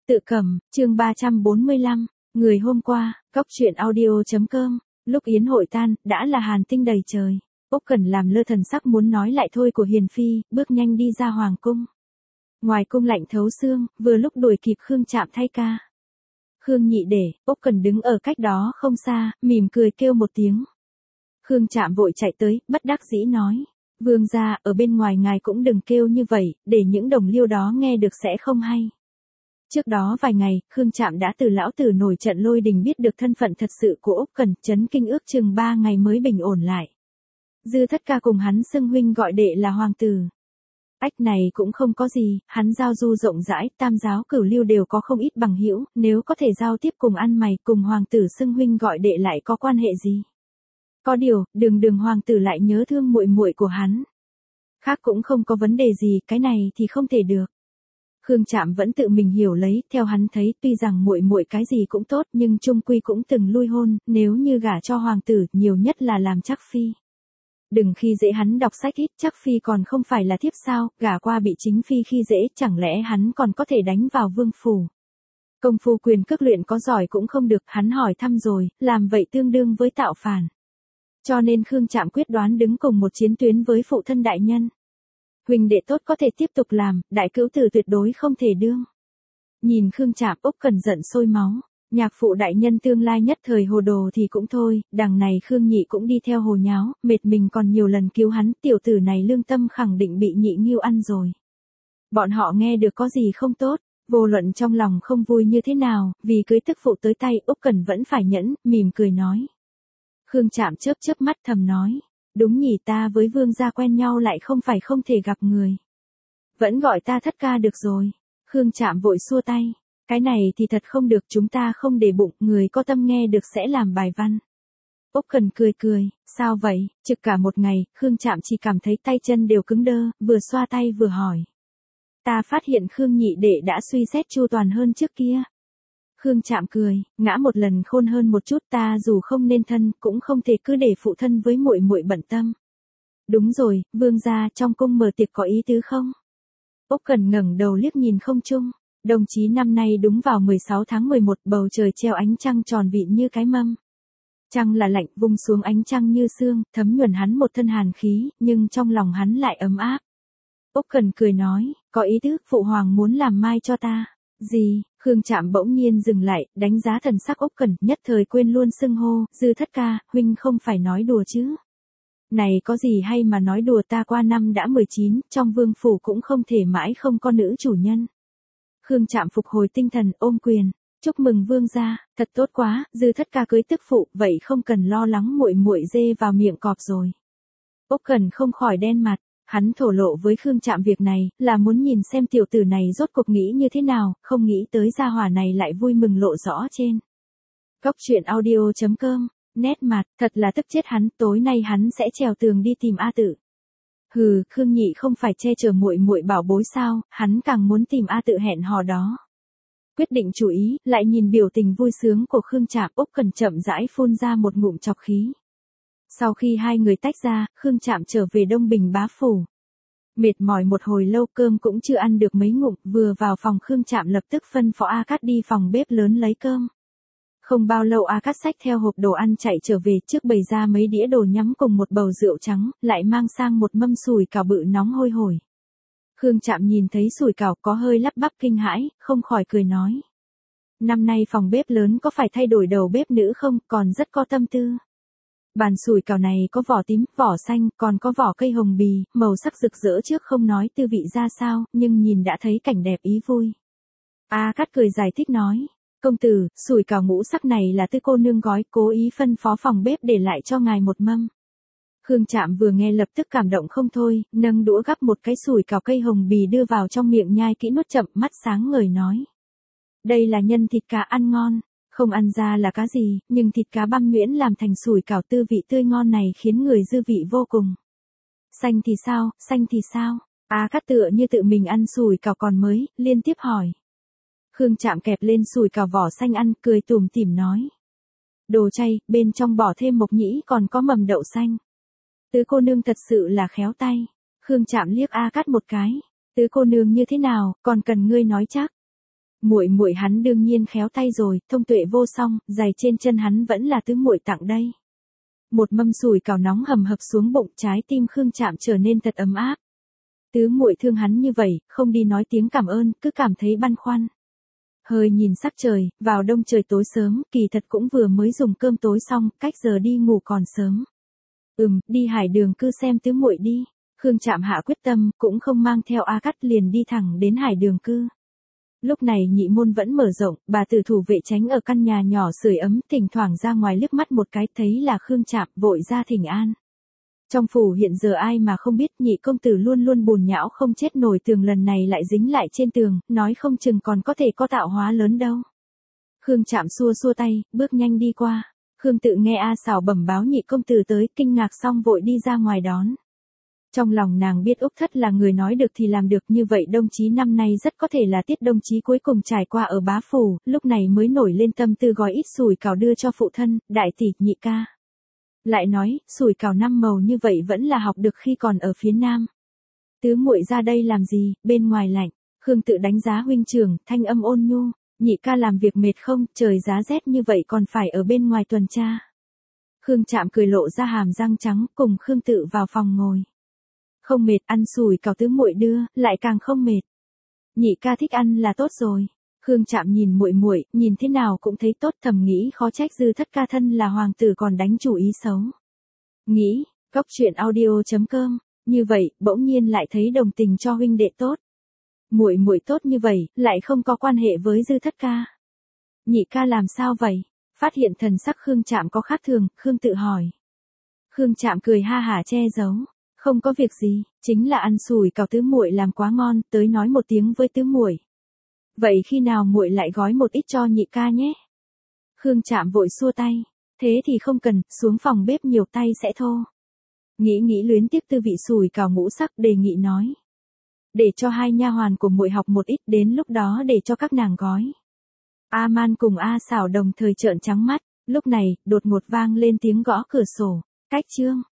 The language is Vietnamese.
Tự cầm, chương 345, người hôm qua, góc truyện audio.com, lúc yến hội tan, đã là hàn tinh đầy trời. Úc Cẩn làm lơ thần sắc muốn nói lại thôi của Hiền Phi, bước nhanh đi ra hoàng cung. Ngoài cung lạnh thấu xương, vừa lúc đuổi kịp Khương Trạm thay ca. Khương nhị để, Úc Cẩn đứng ở cách đó không xa, mỉm cười kêu một tiếng. Khương Trạm vội chạy tới, bất đắc dĩ nói. Vương gia, ở bên ngoài ngài cũng đừng kêu như vậy, để những đồng liêu đó nghe được sẽ không hay. Trước đó vài ngày, Khương Trạm đã từ lão tử nổi trận lôi đình biết được thân phận thật sự của Úc Cẩn, chấn kinh ước chừng 3 ngày mới bình ổn lại. Dư Thất Ca cùng hắn xưng huynh gọi đệ là hoàng tử. Ách này cũng không có gì, hắn giao du rộng rãi, tam giáo cửu lưu đều có không ít bằng hữu, nếu có thể giao tiếp cùng ăn mày, cùng hoàng tử xưng huynh gọi đệ lại có quan hệ gì? Có điều, đường hoàng tử lại nhớ thương muội muội của hắn. Khác cũng không có vấn đề gì, cái này thì không thể được. Khương Trạm vẫn tự mình hiểu lấy, theo hắn thấy, tuy rằng muội muội cái gì cũng tốt, nhưng chung quy cũng từng lui hôn, nếu như gả cho hoàng tử, nhiều nhất là làm chắc phi. Đừng khi dễ hắn đọc sách ít, chắc phi còn không phải là thiếp sao, gả qua bị chính phi khi dễ, chẳng lẽ hắn còn có thể đánh vào vương phủ. Công phu quyền cước luyện có giỏi cũng không được, hắn hỏi thăm rồi, làm vậy tương đương với tạo phản. Cho nên Khương Trạm quyết đoán đứng cùng một chiến tuyến với phụ thân đại nhân. Huynh đệ tốt có thể tiếp tục làm, đại cữu tử tuyệt đối không thể đương. Nhìn Khương Trạm, Úc Cẩn giận sôi máu. Nhạc phụ đại nhân tương lai nhất thời hồ đồ thì cũng thôi, đằng này Khương nhị cũng đi theo hồ nháo, mệt mình còn nhiều lần cứu hắn, tiểu tử này lương tâm khẳng định bị nhị nghiêu ăn rồi. Bọn họ nghe được có gì không tốt, vô luận trong lòng không vui như thế nào, vì cưới tức phụ tới tay, Úc Cẩn vẫn phải nhẫn, mỉm cười nói. Khương Trạm chớp mắt thầm nói, đúng nhỉ, ta với vương gia quen nhau lại không phải không thể gặp người. Vẫn gọi ta Thất ca được rồi. Khương Trạm vội xua tay. Cái này thì thật không được, chúng ta không để bụng, người có tâm nghe được sẽ làm bài văn. Úc Cẩn cười, sao vậy, trực cả một ngày, Khương Trạm chỉ cảm thấy tay chân đều cứng đơ, vừa xoa tay vừa hỏi. Ta phát hiện Khương nhị đệ đã suy xét chu toàn hơn trước kia. Khương Trạm cười, ngã một lần khôn hơn một chút, ta dù không nên thân, cũng không thể cứ để phụ thân với muội muội bận tâm. Đúng rồi, vương gia, trong cung mở tiệc có ý tứ không? Úc Cẩn ngẩng đầu liếc nhìn không trung. Đồng chí năm nay đúng vào 16 tháng 11, bầu trời treo ánh trăng tròn vịn như cái mâm. Trăng là lạnh, vung xuống ánh trăng như sương, thấm nhuần hắn một thân hàn khí, nhưng trong lòng hắn lại ấm áp. Úc Cẩn cười nói, có ý tứ, phụ hoàng muốn làm mai cho ta. Gì? Khương Trạm bỗng nhiên dừng lại, đánh giá thần sắc Úc Cẩn, nhất thời quên luôn xưng hô, Dư Thất Ca, huynh không phải nói đùa chứ? Này có gì hay mà nói đùa, ta qua năm đã 19, trong vương phủ cũng không thể mãi không có nữ chủ nhân. Khương Trạm phục hồi tinh thần, ôm quyền, chúc mừng vương gia, thật tốt quá, Dư Thất Ca cưới tức phụ, vậy không cần lo lắng muội muội dê vào miệng cọp rồi. Úc Cẩn không khỏi đen mặt, hắn thổ lộ với Khương Trạm việc này, là muốn nhìn xem tiểu tử này rốt cuộc nghĩ như thế nào, không nghĩ tới gia hỏa này lại vui mừng lộ rõ trên. Góc truyện audio.com, nét mặt, thật là tức chết hắn, tối nay hắn sẽ trèo tường đi tìm A Tự. Hừ, Khương nhị không phải che chở muội muội bảo bối sao, hắn càng muốn tìm A Tự hẹn hò đó. Quyết định chủ ý, lại nhìn biểu tình vui sướng của Khương Trạm, Úc Cẩn chậm rãi phun ra một ngụm trọc khí. Sau khi hai người tách ra, Khương Trạm trở về Đông Bình bá phủ. Mệt mỏi một hồi lâu, cơm cũng chưa ăn được mấy ngụm, vừa vào phòng Khương Trạm lập tức phân phó A Cát đi phòng bếp lớn lấy cơm. Không bao lâu A Cát xách theo hộp đồ ăn chạy trở về, trước bày ra mấy đĩa đồ nhắm cùng một bầu rượu trắng, lại mang sang một mâm sủi cảo bự nóng hôi hổi. Khương Trạm nhìn thấy sủi cảo có hơi lắp bắp kinh hãi, không khỏi cười nói. Năm nay phòng bếp lớn có phải thay đổi đầu bếp nữ không, còn rất có tâm tư. Bàn sủi cảo này có vỏ tím, vỏ xanh, còn có vỏ cây hồng bì, màu sắc rực rỡ trước không nói tư vị ra sao, nhưng nhìn đã thấy cảnh đẹp ý vui. A Cát cười giải thích nói. Công tử, sủi cảo ngũ sắc này là Tư cô nương gói, cố ý phân phó phòng bếp để lại cho ngài một mâm. Khương Trạm vừa nghe lập tức cảm động không thôi, nâng đũa gắp một cái sủi cảo cây hồng bì đưa vào trong miệng nhai kỹ nuốt chậm, mắt sáng ngời nói. Đây là nhân thịt cá ăn ngon, không ăn ra là cá gì, nhưng thịt cá băm nhuyễn làm thành sủi cảo tư vị tươi ngon này khiến người dư vị vô cùng. Xanh thì sao? A Cát tựa như tự mình ăn sủi cảo còn mới, liên tiếp hỏi. Khương Trạm kẹp lên sủi cảo vỏ xanh ăn, cười tủm tỉm nói. Đồ chay, bên trong bỏ thêm mộc nhĩ còn có mầm đậu xanh. Tứ cô nương thật sự là khéo tay. Khương Trạm liếc A Cát một cái. Tứ cô nương như thế nào, còn cần ngươi nói chắc. Muội muội hắn đương nhiên khéo tay rồi, thông tuệ vô song, giày trên chân hắn vẫn là tứ muội tặng đây. Một mâm sủi cảo nóng hầm hập xuống bụng, trái tim Khương Trạm trở nên thật ấm áp. Tứ muội thương hắn như vậy, không đi nói tiếng cảm ơn, cứ cảm thấy băn khoăn. Hơi nhìn sắc trời, vào đông trời tối sớm, kỳ thật cũng vừa mới dùng cơm tối xong, cách giờ đi ngủ còn sớm. Đi Hải Đường cư xem tứ muội đi. Khương Trạm hạ quyết tâm, cũng không mang theo A Cắt liền đi thẳng đến Hải Đường cư. Lúc này nhị môn vẫn mở rộng, bà tử thủ vệ tránh ở căn nhà nhỏ sưởi ấm, thỉnh thoảng ra ngoài liếc mắt một cái, thấy là Khương Trạm, vội ra thỉnh an. Trong phủ hiện giờ ai mà không biết nhị công tử luôn luôn bùn nhão không chết nổi, tường lần này lại dính lại trên tường, nói không chừng còn có thể có tạo hóa lớn đâu. Khương Trạm xua xua tay, bước nhanh đi qua. Khương Tự nghe A Xảo bẩm báo nhị công tử tới, kinh ngạc xong vội đi ra ngoài đón. Trong lòng nàng biết Úc Thất là người nói được thì làm được, như vậy đồng chí năm nay rất có thể là tiết đồng chí cuối cùng trải qua ở bá phủ, lúc này mới nổi lên tâm tư gói ít sủi cảo đưa cho phụ thân, đại tỷ, nhị ca. Lại nói, sủi cảo 5 màu như vậy vẫn là học được khi còn ở phía Nam. Tứ muội ra đây làm gì, bên ngoài lạnh. Khương Tự đánh giá huynh trưởng, thanh âm ôn nhu, nhị ca làm việc mệt không, trời giá rét như vậy còn phải ở bên ngoài tuần tra. Khương Trạm cười lộ ra hàm răng trắng, cùng Khương Tự vào phòng ngồi. Không mệt, ăn sủi cảo tứ muội đưa, lại càng không mệt. Nhị ca thích ăn là tốt rồi. Khương Trạm nhìn muội muội, nhìn thế nào cũng thấy tốt, thầm nghĩ khó trách Dư Thất ca thân là hoàng tử còn đánh chủ ý xấu. Nghĩ, Cóc Truyện Audio.com, như vậy, bỗng nhiên lại thấy đồng tình cho huynh đệ tốt. Muội muội tốt như vậy, lại không có quan hệ với Dư Thất ca. Nhị ca làm sao vậy? Phát hiện thần sắc Khương Trạm có khác thường, Khương Tự hỏi. Khương Trạm cười ha hả che giấu. Không có việc gì, chính là ăn sủi cảo tứ muội làm quá ngon, tới nói một tiếng với tứ muội. Vậy khi nào muội lại gói một ít cho nhị ca nhé? Khương Trạm vội xua tay, thế thì không cần, xuống phòng bếp nhiều tay sẽ thô. Nghĩ luyến tiếc tư vị sủi cảo ngũ sắc, đề nghị nói. Để cho hai nha hoàn của muội học một ít, đến lúc đó để cho các nàng gói. A Man cùng A Xảo đồng thời trợn trắng mắt, lúc này, đột ngột vang lên tiếng gõ cửa sổ, cách chương.